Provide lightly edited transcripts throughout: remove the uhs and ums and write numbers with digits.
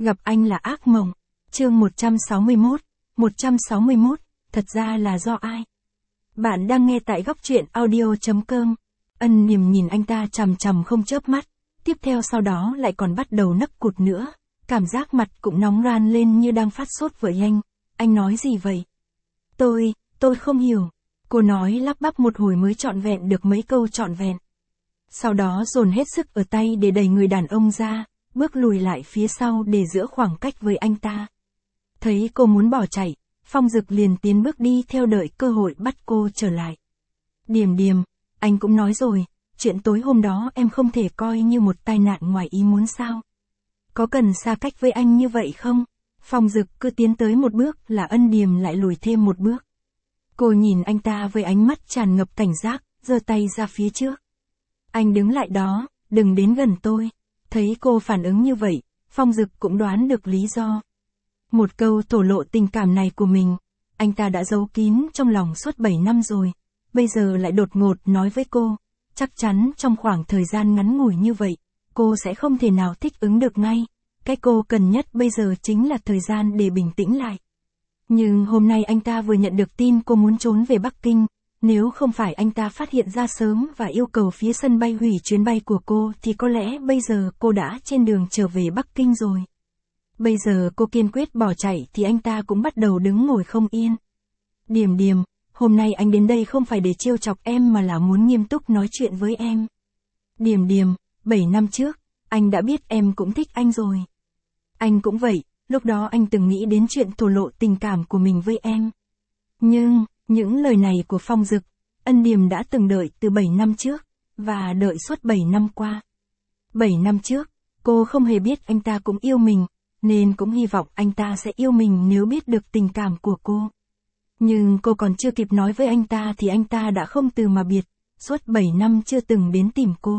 Gặp anh là ác mộng. Chương 161. 161, thật ra là do ai? Bạn đang nghe tại góc truyện audio.com. Ân Niềm nhìn anh ta chằm chằm không chớp mắt, tiếp theo sau đó lại còn bắt đầu nấc cụt nữa, cảm giác mặt cũng nóng ran lên như đang phát sốt với anh. Anh nói gì vậy? Tôi không hiểu. Cô nói lắp bắp một hồi mới trọn vẹn được mấy câu trọn vẹn. Sau đó dồn hết sức ở tay để đẩy người đàn ông ra, bước lùi lại phía sau để giữ khoảng cách với anh ta. Thấy cô muốn bỏ chạy, Phong Dực liền tiến bước đi theo đợi cơ hội bắt cô trở lại. Điềm, anh cũng nói rồi, chuyện tối hôm đó em không thể coi như một tai nạn ngoài ý muốn sao? Có cần xa cách với anh như vậy không? Phong Dực cứ tiến tới một bước là Ân Điềm lại lùi thêm một bước. Cô nhìn anh ta với ánh mắt tràn ngập cảnh giác, giơ tay ra phía trước. Anh đứng lại đó, đừng đến gần tôi. Thấy cô phản ứng như vậy, Phong Dực cũng đoán được lý do. Một câu thổ lộ tình cảm này của mình, anh ta đã giấu kín trong lòng suốt 7 năm rồi, bây giờ lại đột ngột nói với cô, chắc chắn trong khoảng thời gian ngắn ngủi như vậy, cô sẽ không thể nào thích ứng được ngay, cái cô cần nhất bây giờ chính là thời gian để bình tĩnh lại. Nhưng hôm nay anh ta vừa nhận được tin cô muốn trốn về Bắc Kinh, nếu không phải anh ta phát hiện ra sớm và yêu cầu phía sân bay hủy chuyến bay của cô thì có lẽ bây giờ cô đã trên đường trở về Bắc Kinh rồi. Bây giờ cô kiên quyết bỏ chạy thì anh ta cũng bắt đầu đứng ngồi không yên. Điềm, hôm nay anh đến đây không phải để trêu chọc em mà là muốn nghiêm túc nói chuyện với em. Điềm, 7 năm trước, anh đã biết em cũng thích anh rồi. Anh cũng vậy, lúc đó anh từng nghĩ đến chuyện thổ lộ tình cảm của mình với em. Nhưng, những lời này của Phong Dực, Ân Điềm đã từng đợi từ 7 năm trước, và đợi suốt 7 năm qua. 7 năm trước, cô không hề biết anh ta cũng yêu mình, nên cũng hy vọng anh ta sẽ yêu mình nếu biết được tình cảm của cô. Nhưng cô còn chưa kịp nói với anh ta thì anh ta đã không từ mà biệt, suốt 7 năm chưa từng đến tìm cô.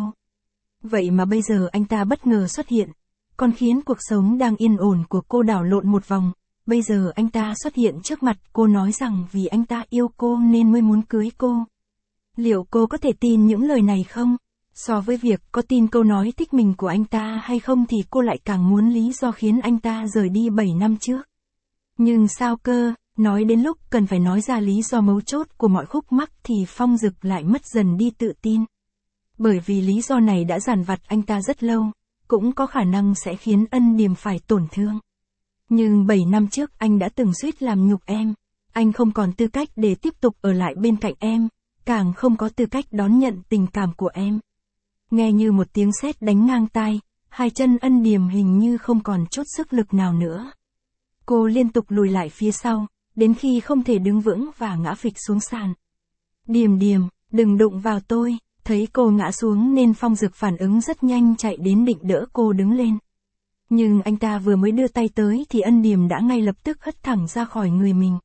Vậy mà bây giờ anh ta bất ngờ xuất hiện, còn khiến cuộc sống đang yên ổn của cô đảo lộn một vòng. Bây giờ anh ta xuất hiện trước mặt cô nói rằng vì anh ta yêu cô nên mới muốn cưới cô. Liệu cô có thể tin những lời này không? So với việc có tin câu nói thích mình của anh ta hay không thì cô lại càng muốn lý do khiến anh ta rời đi 7 năm trước. Nhưng sao cơ, nói đến lúc cần phải nói ra lý do mấu chốt của mọi khúc mắc thì Phong Dực lại mất dần đi tự tin. Bởi vì lý do này đã dằn vặt anh ta rất lâu, cũng có khả năng sẽ khiến Ân Điềm phải tổn thương. Nhưng 7 năm trước anh đã từng suýt làm nhục em, anh không còn tư cách để tiếp tục ở lại bên cạnh em, càng không có tư cách đón nhận tình cảm của em. Nghe như một tiếng sét đánh ngang tai, hai chân Ân Điềm hình như không còn chút sức lực nào nữa. Cô liên tục lùi lại phía sau, đến khi không thể đứng vững và ngã phịch xuống sàn. Điềm, đừng đụng vào tôi. Thấy cô ngã xuống nên Phong Dực phản ứng rất nhanh chạy đến định đỡ cô đứng lên. Nhưng anh ta vừa mới đưa tay tới thì Ân Điềm đã ngay lập tức hất thẳng ra khỏi người mình.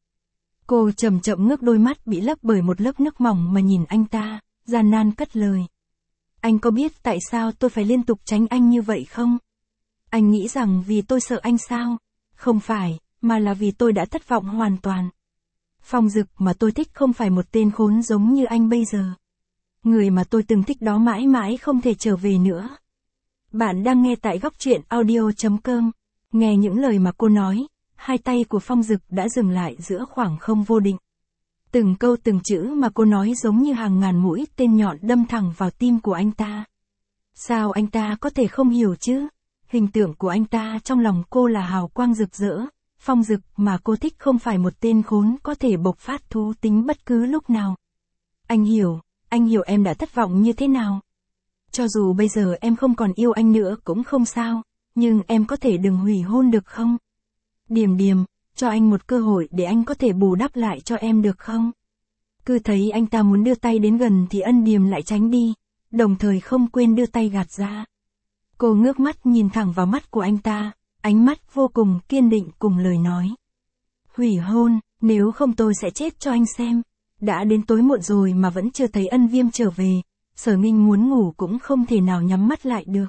Cô chậm chậm ngước đôi mắt bị lấp bởi một lớp nước mỏng mà nhìn anh ta, gian nan cất lời. Anh có biết tại sao tôi phải liên tục tránh anh như vậy không? Anh nghĩ rằng vì tôi sợ anh sao? Không phải, mà là vì tôi đã thất vọng hoàn toàn. Phong Dực mà tôi thích không phải một tên khốn giống như anh bây giờ. Người mà tôi từng thích đó mãi mãi không thể trở về nữa. Bạn đang nghe tại góc truyện audio.com. Nghe những lời mà cô nói, hai tay của Phong Dực đã dừng lại giữa khoảng không vô định. Từng câu từng chữ mà cô nói giống như hàng ngàn mũi tên nhọn đâm thẳng vào tim của anh ta. Sao anh ta có thể không hiểu chứ? Hình tượng của anh ta trong lòng cô là hào quang rực rỡ. Phong Dực mà cô thích không phải một tên khốn có thể bộc phát thú tính bất cứ lúc nào. Anh hiểu em đã thất vọng như thế nào. Cho dù bây giờ em không còn yêu anh nữa cũng không sao, nhưng em có thể đừng hủy hôn được không? Điềm, cho anh một cơ hội để anh có thể bù đắp lại cho em được không? Cứ thấy anh ta muốn đưa tay đến gần thì Ân Điềm lại tránh đi, đồng thời không quên đưa tay gạt ra. Cô ngước mắt nhìn thẳng vào mắt của anh ta, ánh mắt vô cùng kiên định cùng lời nói. Hủy hôn, nếu không tôi sẽ chết cho anh xem. Đã đến tối muộn rồi mà vẫn chưa thấy Ân Viêm trở về, Sở Nghinh muốn ngủ cũng không thể nào nhắm mắt lại được.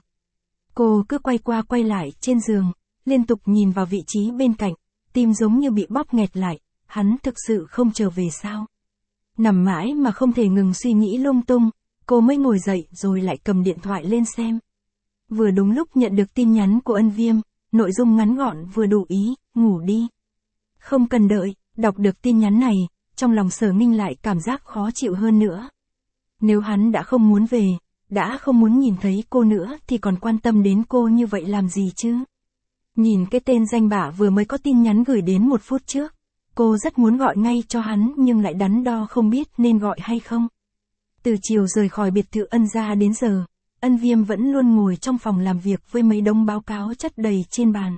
Cô cứ quay qua quay lại trên giường, liên tục nhìn vào vị trí bên cạnh, tim giống như bị bóp nghẹt lại, hắn thực sự không trở về sao? Nằm mãi mà không thể ngừng suy nghĩ lung tung, cô mới ngồi dậy rồi lại cầm điện thoại lên xem. Vừa đúng lúc nhận được tin nhắn của Ân Viêm, nội dung ngắn gọn vừa đủ ý, ngủ đi. Không cần đợi, đọc được tin nhắn này, trong lòng Sở Nghinh lại cảm giác khó chịu hơn nữa. Nếu hắn đã không muốn về, đã không muốn nhìn thấy cô nữa thì còn quan tâm đến cô như vậy làm gì chứ? Nhìn cái tên danh bạ vừa mới có tin nhắn gửi đến 1 phút trước, cô rất muốn gọi ngay cho hắn nhưng lại đắn đo không biết nên gọi hay không. Từ chiều rời khỏi biệt thự Ân gia đến giờ, Ân Viêm vẫn luôn ngồi trong phòng làm việc với mấy đống báo cáo chất đầy trên bàn.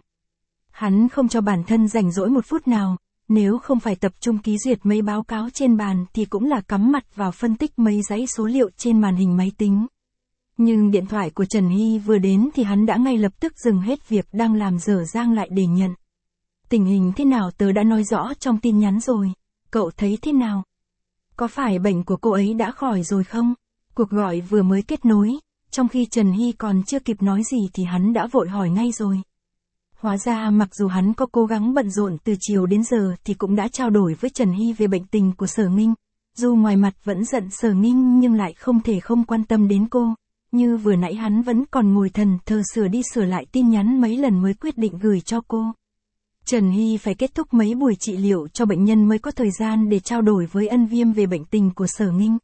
Hắn không cho bản thân rảnh rỗi 1 phút nào, nếu không phải tập trung ký duyệt mấy báo cáo trên bàn thì cũng là cắm mặt vào phân tích mấy dãy số liệu trên màn hình máy tính. Nhưng điện thoại của Trần Hy vừa đến thì hắn đã ngay lập tức dừng hết việc đang làm dở dang lại để nhận. Tình hình thế nào tớ đã nói rõ trong tin nhắn rồi, cậu thấy thế nào? Có phải bệnh của cô ấy đã khỏi rồi không? Cuộc gọi vừa mới kết nối, trong khi Trần Hy còn chưa kịp nói gì thì hắn đã vội hỏi ngay rồi. Hóa ra mặc dù hắn có cố gắng bận rộn từ chiều đến giờ thì cũng đã trao đổi với Trần Hy về bệnh tình của Sở Nghinh. Dù ngoài mặt vẫn giận Sở Nghinh nhưng lại không thể không quan tâm đến cô. Như vừa nãy hắn vẫn còn ngồi thần thờ sửa đi sửa lại tin nhắn mấy lần mới quyết định gửi cho cô. Trần Hy phải kết thúc mấy buổi trị liệu cho bệnh nhân mới có thời gian để trao đổi với Ân Viêm về bệnh tình của Sở Nghinh.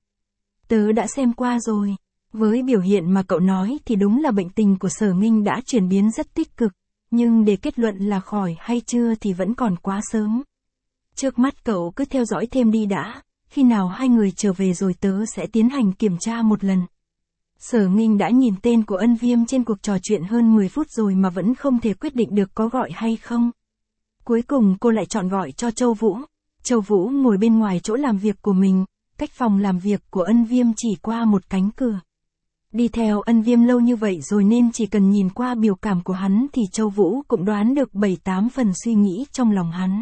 Tớ đã xem qua rồi. Với biểu hiện mà cậu nói thì đúng là bệnh tình của Sở Nghinh đã chuyển biến rất tích cực. Nhưng để kết luận là khỏi hay chưa thì vẫn còn quá sớm. Trước mắt cậu cứ theo dõi thêm đi đã, khi nào hai người trở về rồi tớ sẽ tiến hành kiểm tra một lần. Sở Nghinh đã nhìn tên của Ân Viêm trên cuộc trò chuyện hơn 10 phút rồi mà vẫn không thể quyết định được có gọi hay không. Cuối cùng cô lại chọn gọi cho Châu Vũ. Châu Vũ ngồi bên ngoài chỗ làm việc của mình, cách phòng làm việc của Ân Viêm chỉ qua một cánh cửa. Đi theo Ân Viêm lâu như vậy rồi nên chỉ cần nhìn qua biểu cảm của hắn thì Châu Vũ cũng đoán được 7-8 phần suy nghĩ trong lòng hắn.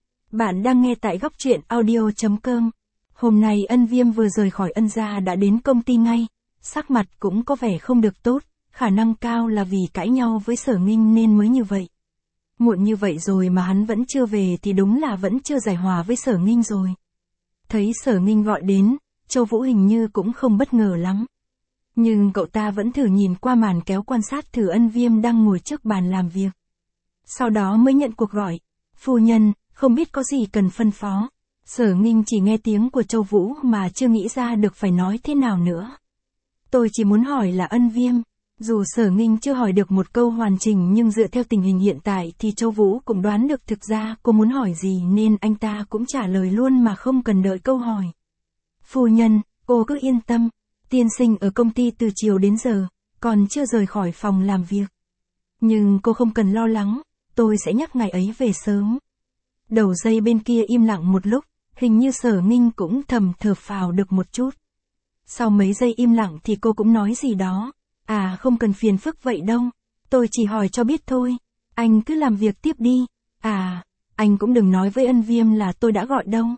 Bạn đang nghe tại góc truyện audio.com. Hôm nay Ân Viêm vừa rời khỏi Ân gia đã đến công ty ngay, sắc mặt cũng có vẻ không được tốt, khả năng cao là vì cãi nhau với Sở Nghinh nên mới như vậy. Muộn như vậy rồi mà hắn vẫn chưa về thì đúng là vẫn chưa giải hòa với Sở Nghinh rồi. Thấy Sở Nghinh gọi đến, Châu Vũ hình như cũng không bất ngờ lắm. Nhưng cậu ta vẫn thử nhìn qua màn kéo quan sát thử Ân Viêm đang ngồi trước bàn làm việc. Sau đó mới nhận cuộc gọi. Phu nhân, không biết có gì cần phân phó. Sở Nghinh chỉ nghe tiếng của Châu Vũ mà chưa nghĩ ra được phải nói thế nào nữa. Tôi chỉ muốn hỏi là Ân Viêm. Dù Sở Nghinh chưa hỏi được một câu hoàn chỉnh nhưng dựa theo tình hình hiện tại thì Châu Vũ cũng đoán được thực ra cô muốn hỏi gì nên anh ta cũng trả lời luôn mà không cần đợi câu hỏi. Phu nhân, cô cứ yên tâm. Tiên sinh ở công ty từ chiều đến giờ, còn chưa rời khỏi phòng làm việc. Nhưng cô không cần lo lắng, tôi sẽ nhắc ngày ấy về sớm. Đầu dây bên kia im lặng một lúc, hình như Sở Nghinh cũng thầm thở phào được một chút. Sau mấy giây im lặng thì cô cũng nói gì đó. À không cần phiền phức vậy đâu, tôi chỉ hỏi cho biết thôi, anh cứ làm việc tiếp đi. À, anh cũng đừng nói với Ân Viêm là tôi đã gọi đâu.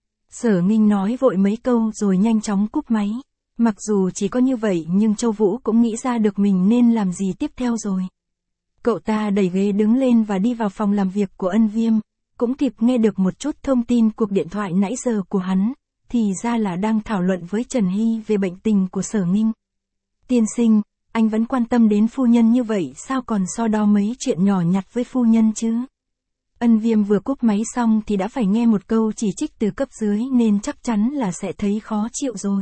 Sở Nghinh nói vội mấy câu rồi nhanh chóng cúp máy. Mặc dù chỉ có như vậy nhưng Châu Vũ cũng nghĩ ra được mình nên làm gì tiếp theo rồi. Cậu ta đẩy ghế đứng lên và đi vào phòng làm việc của Ân Viêm, cũng kịp nghe được một chút thông tin cuộc điện thoại nãy giờ của hắn, thì ra là đang thảo luận với Trần Hy về bệnh tình của Sở Nghinh. Tiên sinh, anh vẫn quan tâm đến phu nhân như vậy sao còn so đo mấy chuyện nhỏ nhặt với phu nhân chứ? Ân Viêm vừa cúp máy xong thì đã phải nghe một câu chỉ trích từ cấp dưới nên chắc chắn là sẽ thấy khó chịu rồi.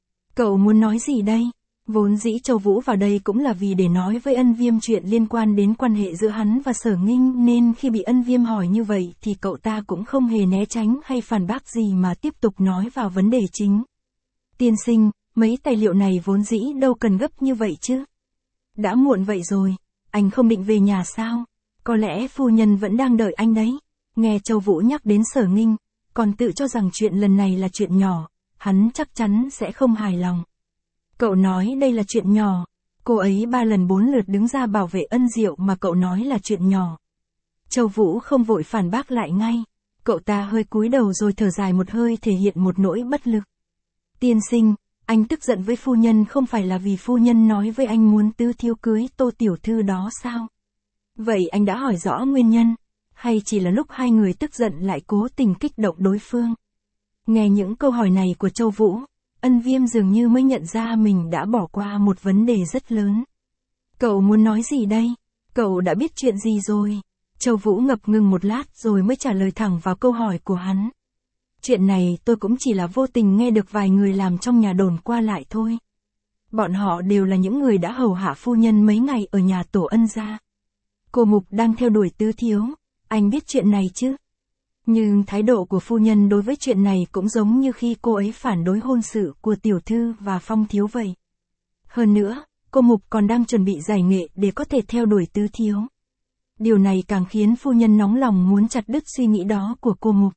Cậu muốn nói gì đây? Vốn dĩ Châu Vũ vào đây cũng là vì để nói với Ân Viêm chuyện liên quan đến quan hệ giữa hắn và Sở Nghinh nên khi bị Ân Viêm hỏi như vậy thì cậu ta cũng không hề né tránh hay phản bác gì mà tiếp tục nói vào vấn đề chính. Tiên sinh, mấy tài liệu này vốn dĩ đâu cần gấp như vậy chứ? Đã muộn vậy rồi, anh không định về nhà sao? Có lẽ phu nhân vẫn đang đợi anh đấy. Nghe Châu Vũ nhắc đến Sở Nghinh, còn tự cho rằng chuyện lần này là chuyện nhỏ, hắn chắc chắn sẽ không hài lòng. Cậu nói đây là chuyện nhỏ, cô ấy 3 lần 4 lượt đứng ra bảo vệ Ân Diệu mà cậu nói là chuyện nhỏ. Châu Vũ không vội phản bác lại ngay, cậu ta hơi cúi đầu rồi thở dài một hơi thể hiện một nỗi bất lực. Tiên sinh, anh tức giận với phu nhân không phải là vì phu nhân nói với anh muốn tứ thiếu cưới Tô tiểu thư đó sao? Vậy anh đã hỏi rõ nguyên nhân, hay chỉ là lúc hai người tức giận lại cố tình kích động đối phương? Nghe những câu hỏi này của Châu Vũ, Ân Viêm dường như mới nhận ra mình đã bỏ qua một vấn đề rất lớn. Cậu muốn nói gì đây? Cậu đã biết chuyện gì rồi? Châu Vũ ngập ngừng một lát rồi mới trả lời thẳng vào câu hỏi của hắn. Chuyện này tôi cũng chỉ là vô tình nghe được vài người làm trong nhà đồn qua lại thôi. Bọn họ đều là những người đã hầu hạ phu nhân mấy ngày ở nhà tổ Ân gia. Cô Mục đang theo đuổi Tứ Thiếu, anh biết chuyện này chứ? Nhưng thái độ của phu nhân đối với chuyện này cũng giống như khi cô ấy phản đối hôn sự của tiểu thư và Phong Thiếu vậy. Hơn nữa, cô Mục còn đang chuẩn bị giải nghệ để có thể theo đuổi Tứ Thiếu. Điều này càng khiến phu nhân nóng lòng muốn chặt đứt suy nghĩ đó của cô Mục.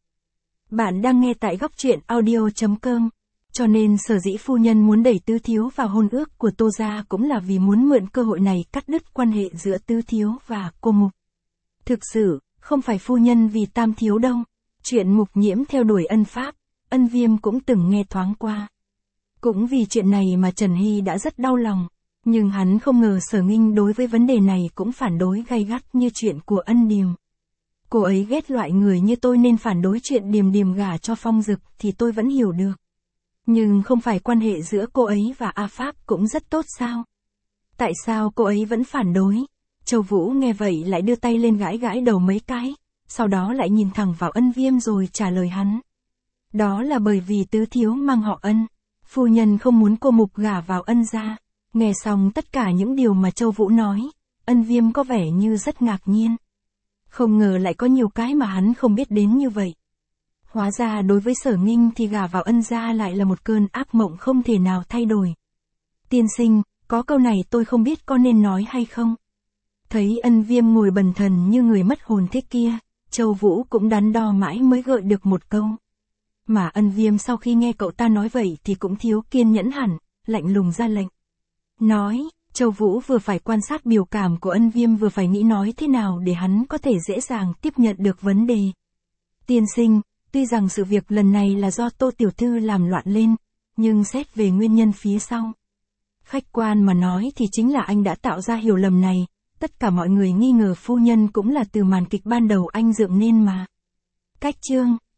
Bạn đang nghe tại góc truyện audio.com. Cho nên sở dĩ phu nhân muốn đẩy Tứ Thiếu vào hôn ước của Tô gia cũng là vì muốn mượn cơ hội này cắt đứt quan hệ giữa Tứ Thiếu và cô Mục. Thực sự, không phải phu nhân vì Tam Thiếu đâu. Chuyện Mục Nhiễm theo đuổi Ân Pháp, Ân Viêm cũng từng nghe thoáng qua. Cũng vì chuyện này mà Trần Hy đã rất đau lòng. Nhưng hắn không ngờ Sở Nghinh đối với vấn đề này cũng phản đối gay gắt như chuyện của Ân Điềm. Cô ấy ghét loại người như tôi nên phản đối chuyện Điềm Điềm gả cho Phong Dực thì tôi vẫn hiểu được. Nhưng không phải quan hệ giữa cô ấy và A Pháp cũng rất tốt sao? Tại sao cô ấy vẫn phản đối? Châu Vũ nghe vậy lại đưa tay lên gãi gãi đầu mấy cái, sau đó lại nhìn thẳng vào Ân Viêm rồi trả lời hắn. Đó là bởi vì Tứ Thiếu mang họ Ân, phu nhân không muốn cô Mục gả vào Ân gia. Nghe xong tất cả những điều mà Châu Vũ nói, Ân Viêm có vẻ như rất ngạc nhiên. Không ngờ lại có nhiều cái mà hắn không biết đến như vậy. Hóa ra đối với Sở Nghinh thì gả vào Ân gia lại là một cơn ác mộng không thể nào thay đổi. Tiên sinh, có câu này tôi không biết có nên nói hay không. Thấy Ân Viêm ngồi bần thần như người mất hồn thế kia, Châu Vũ cũng đắn đo mãi mới gợi được một câu. Mà Ân Viêm sau khi nghe cậu ta nói vậy thì cũng thiếu kiên nhẫn hẳn, lạnh lùng ra lệnh. Nói, Châu Vũ vừa phải quan sát biểu cảm của Ân Viêm vừa phải nghĩ nói thế nào để hắn có thể dễ dàng tiếp nhận được vấn đề. Tiên sinh, tuy rằng sự việc lần này là do Tô Tiểu Thư làm loạn lên, nhưng xét về nguyên nhân phía sau. Khách quan mà nói thì chính là anh đã tạo ra hiểu lầm này, tất cả mọi người nghi ngờ phu nhân cũng là từ màn kịch ban đầu anh dựng nên mà. Cách chương